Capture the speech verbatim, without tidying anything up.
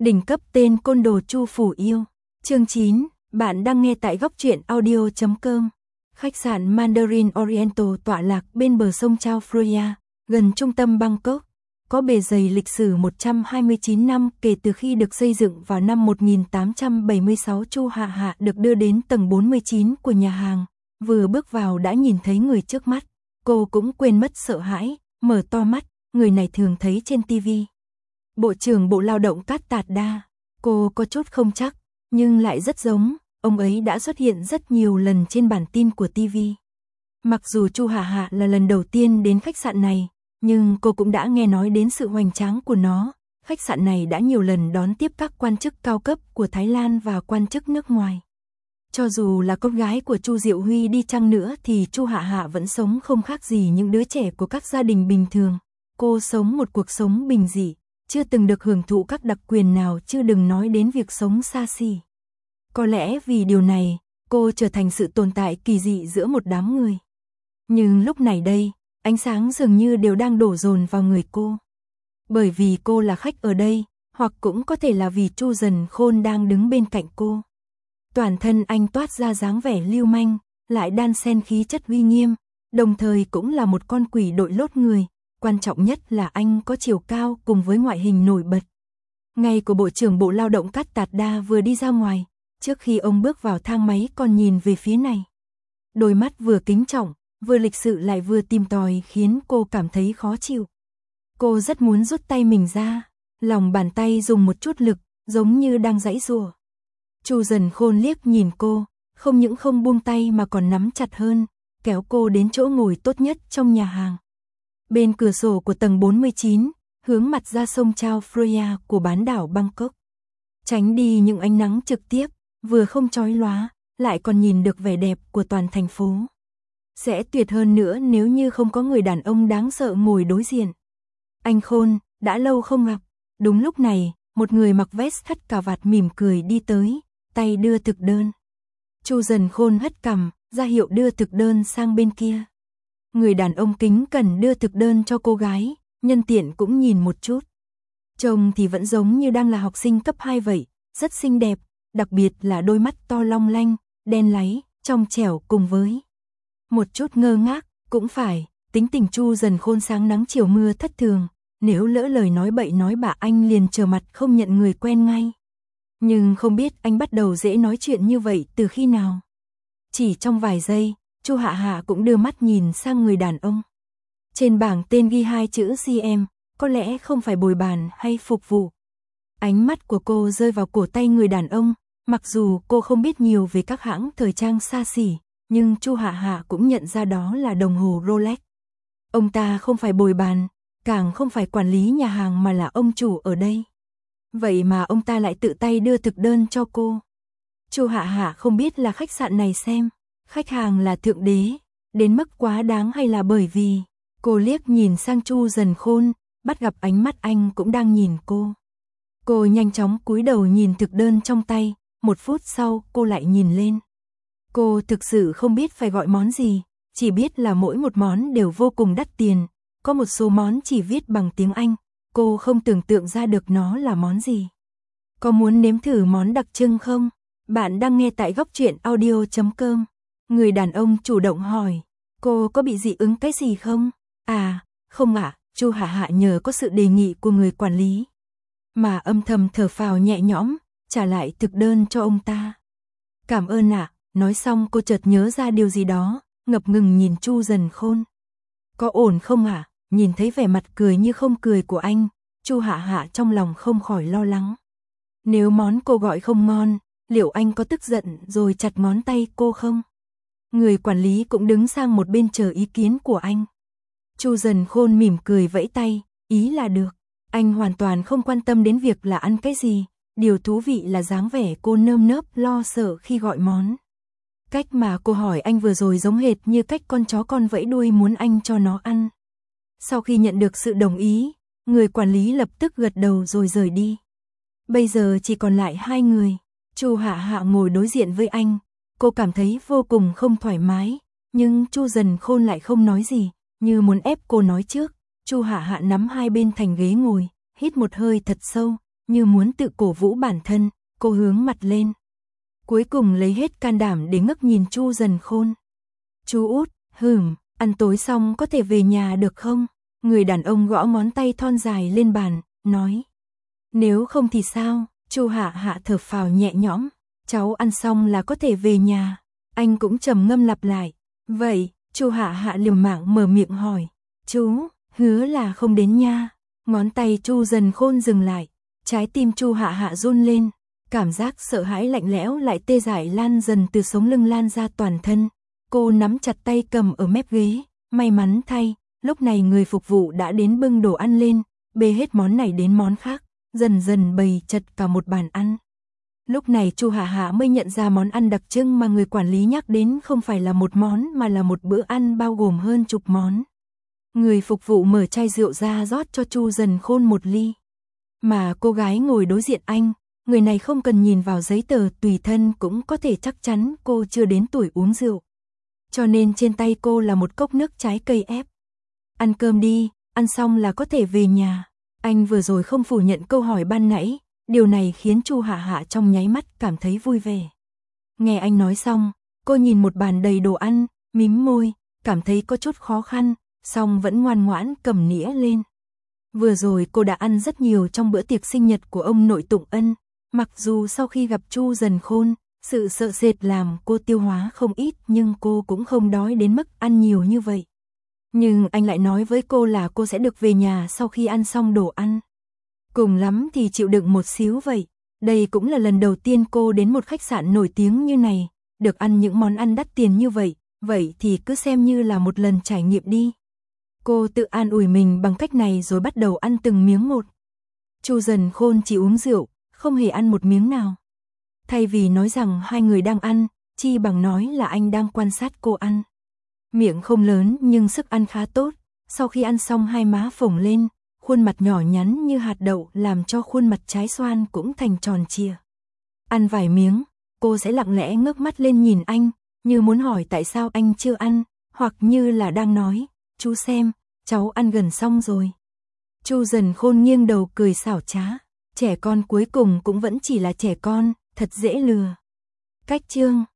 Đỉnh cấp tên côn đồ Chu Phủ Yêu. Chương chín, bạn đang nghe tại góc truyện audio chấm com. Khách sạn Mandarin Oriental tọa lạc bên bờ sông Chao Phraya, gần trung tâm Bangkok, có bề dày lịch sử một trăm hai mươi chín năm kể từ khi được xây dựng vào năm một nghìn tám trăm bảy mươi sáu. Chu Hạ Hạ được đưa đến tầng bốn mươi chín của nhà hàng, vừa bước vào đã nhìn thấy người trước mắt, cô cũng quên mất sợ hãi, mở to mắt, người này thường thấy trên ti vi. Bộ trưởng Bộ Lao động Cát Tạt Đa, cô có chút không chắc, nhưng lại rất giống, ông ấy đã xuất hiện rất nhiều lần trên bản tin của ti vi. Mặc dù Chu Hạ Hạ là lần đầu tiên đến khách sạn này, nhưng cô cũng đã nghe nói đến sự hoành tráng của nó. Khách sạn này đã nhiều lần đón tiếp các quan chức cao cấp của Thái Lan và quan chức nước ngoài. Cho dù là con gái của Chu Diệu Huy đi chăng nữa thì Chu Hạ Hạ vẫn sống không khác gì những đứa trẻ của các gia đình bình thường. Cô sống một cuộc sống bình dị, chưa từng được hưởng thụ các đặc quyền nào, chứ đừng nói đến việc sống xa xỉ. Có lẽ vì điều này, cô trở thành sự tồn tại kỳ dị giữa một đám người. Nhưng lúc này đây, ánh sáng dường như đều đang đổ dồn vào người cô. Bởi vì cô là khách ở đây, hoặc cũng có thể là vì Chu Dần Khôn đang đứng bên cạnh cô. Toàn thân anh toát ra dáng vẻ lưu manh, lại đan xen khí chất uy nghiêm, đồng thời cũng là một con quỷ đội lốt người. Quan trọng nhất là anh có chiều cao cùng với ngoại hình nổi bật. Ngày của Bộ trưởng Bộ Lao động Cát Tạt Đa vừa đi ra ngoài, trước khi ông bước vào thang máy còn nhìn về phía này. Đôi mắt vừa kính trọng, vừa lịch sự lại vừa tìm tòi khiến cô cảm thấy khó chịu. Cô rất muốn rút tay mình ra, lòng bàn tay dùng một chút lực, giống như đang giãy giụa. Chu Dần Khôn liếc nhìn cô, không những không buông tay mà còn nắm chặt hơn, kéo cô đến chỗ ngồi tốt nhất trong nhà hàng. Bên cửa sổ của tầng bốn mươi chín, hướng mặt ra sông Chao Phraya của bán đảo Bangkok. Tránh đi những ánh nắng trực tiếp, vừa không chói lóa, lại còn nhìn được vẻ đẹp của toàn thành phố. Sẽ tuyệt hơn nữa nếu như không có người đàn ông đáng sợ ngồi đối diện. Anh Khôn, đã lâu không gặp. Đúng lúc này, một người mặc vest thắt cà vạt mỉm cười đi tới, tay đưa thực đơn. Chu Dần Khôn hất cằm, ra hiệu đưa thực đơn sang bên kia. Người đàn ông kính cẩn đưa thực đơn cho cô gái, nhân tiện cũng nhìn một chút. Trông thì vẫn giống như đang là học sinh cấp hai vậy, rất xinh đẹp, đặc biệt là đôi mắt to long lanh, đen láy, trong trẻo cùng với một chút ngơ ngác. Cũng phải, tính tình Chu Dần Khôn sáng nắng chiều mưa thất thường, nếu lỡ lời nói bậy nói bạ anh liền trở mặt không nhận người quen ngay. Nhưng không biết anh bắt đầu dễ nói chuyện như vậy từ khi nào. Chỉ trong vài giây, Chu Hạ Hạ cũng đưa mắt nhìn sang người đàn ông. Trên bảng tên ghi hai chữ xê em, có lẽ không phải bồi bàn hay phục vụ. Ánh mắt của cô rơi vào cổ tay người đàn ông, mặc dù cô không biết nhiều về các hãng thời trang xa xỉ, nhưng Chu Hạ Hạ cũng nhận ra đó là đồng hồ Rolex. Ông ta không phải bồi bàn, càng không phải quản lý nhà hàng mà là ông chủ ở đây. Vậy mà ông ta lại tự tay đưa thực đơn cho cô. Chu Hạ Hạ không biết là khách sạn này xem khách hàng là thượng đế, đến mức quá đáng hay là bởi vì cô liếc nhìn sang Chu Dần Khôn, bắt gặp ánh mắt anh cũng đang nhìn cô. Cô nhanh chóng cúi đầu nhìn thực đơn trong tay, một phút sau cô lại nhìn lên. Cô thực sự không biết phải gọi món gì, chỉ biết là mỗi một món đều vô cùng đắt tiền, có một số món chỉ viết bằng tiếng Anh, cô không tưởng tượng ra được nó là món gì. Có muốn nếm thử món đặc trưng không? Bạn đang nghe tại góc truyện audio chấm com. Người đàn ông chủ động hỏi, cô có bị dị ứng cái gì không? À, không ạ, Chu Hạ Hạ nhờ có sự đề nghị của người quản lý mà âm thầm thở phào nhẹ nhõm, trả lại thực đơn cho ông ta. Cảm ơn ạ, nói xong cô chợt nhớ ra điều gì đó, ngập ngừng nhìn Chu Dần Khôn. Có ổn không ạ? Nhìn thấy vẻ mặt cười như không cười của anh, Chu Hạ Hạ trong lòng không khỏi lo lắng. Nếu món cô gọi không ngon, liệu anh có tức giận rồi chặt ngón tay cô không? Người quản lý cũng đứng sang một bên chờ ý kiến của anh. Chu Dần Khôn mỉm cười vẫy tay, ý là được. Anh hoàn toàn không quan tâm đến việc là ăn cái gì, điều thú vị là dáng vẻ cô nơm nớp lo sợ khi gọi món. Cách mà cô hỏi anh vừa rồi giống hệt như cách con chó con vẫy đuôi muốn anh cho nó ăn. Sau khi nhận được sự đồng ý, người quản lý lập tức gật đầu rồi rời đi. Bây giờ chỉ còn lại hai người. Chu Hạ Hạ ngồi đối diện với anh, cô cảm thấy vô cùng không thoải mái, nhưng Chu Dần Khôn lại không nói gì, như muốn ép cô nói trước. Chu Hạ Hạ nắm hai bên thành ghế ngồi, hít một hơi thật sâu, như muốn tự cổ vũ bản thân, cô hướng mặt lên. Cuối cùng lấy hết can đảm để ngước nhìn Chu Dần Khôn. Chú út, hửm, ăn tối xong có thể về nhà được không? Người đàn ông gõ ngón tay thon dài lên bàn, nói. Nếu không thì sao? Chu Hạ Hạ thở phào nhẹ nhõm. Cháu ăn xong là có thể về nhà. Anh cũng trầm ngâm lặp lại. Vậy, Chu Hạ Hạ liều mạng mở miệng hỏi. Chú, hứa là không đến nha. Ngón tay Chu Dần Khôn dừng lại. Trái tim Chu Hạ Hạ run lên. Cảm giác sợ hãi lạnh lẽo lại tê dại lan dần từ sống lưng lan ra toàn thân. Cô nắm chặt tay cầm ở mép ghế. May mắn thay, lúc này người phục vụ đã đến bưng đồ ăn lên, bê hết món này đến món khác, dần dần bày chật cả một bàn ăn. Lúc này Chu Hạ Hạ mới nhận ra món ăn đặc trưng mà người quản lý nhắc đến không phải là một món mà là một bữa ăn bao gồm hơn chục món. Người phục vụ mở chai rượu ra rót cho Chu Dần Khôn một ly. Mà cô gái ngồi đối diện anh, người này không cần nhìn vào giấy tờ tùy thân cũng có thể chắc chắn cô chưa đến tuổi uống rượu. Cho nên trên tay cô là một cốc nước trái cây ép. Ăn cơm đi, ăn xong là có thể về nhà. Anh vừa rồi không phủ nhận câu hỏi ban nãy, điều này khiến Chu Hạ Hạ trong nháy mắt cảm thấy vui vẻ. Nghe anh nói xong, cô nhìn một bàn đầy đồ ăn, mím môi, cảm thấy có chút khó khăn, song vẫn ngoan ngoãn cầm nĩa lên. Vừa rồi cô đã ăn rất nhiều trong bữa tiệc sinh nhật của ông nội Tụng Ân, mặc dù sau khi gặp Chu Dần Khôn, sự sợ sệt làm cô tiêu hóa không ít nhưng cô cũng không đói đến mức ăn nhiều như vậy. Nhưng anh lại nói với cô là cô sẽ được về nhà sau khi ăn xong đồ ăn. Cùng lắm thì chịu đựng một xíu vậy. Đây cũng là lần đầu tiên cô đến một khách sạn nổi tiếng như này, được ăn những món ăn đắt tiền như vậy, vậy thì cứ xem như là một lần trải nghiệm đi. Cô tự an ủi mình bằng cách này rồi bắt đầu ăn từng miếng một. Chu Dần Khôn chỉ uống rượu, không hề ăn một miếng nào. Thay vì nói rằng hai người đang ăn, chi bằng nói là anh đang quan sát cô ăn. Miệng không lớn nhưng sức ăn khá tốt, sau khi ăn xong hai má phồng lên, khuôn mặt nhỏ nhắn như hạt đậu làm cho khuôn mặt trái xoan cũng thành tròn trịa. Ăn vài miếng, cô sẽ lặng lẽ ngước mắt lên nhìn anh, như muốn hỏi tại sao anh chưa ăn, hoặc như là đang nói, chú xem, cháu ăn gần xong rồi. Chu Dần Khôn nghiêng đầu cười xảo trá, trẻ con cuối cùng cũng vẫn chỉ là trẻ con, thật dễ lừa. Cách chương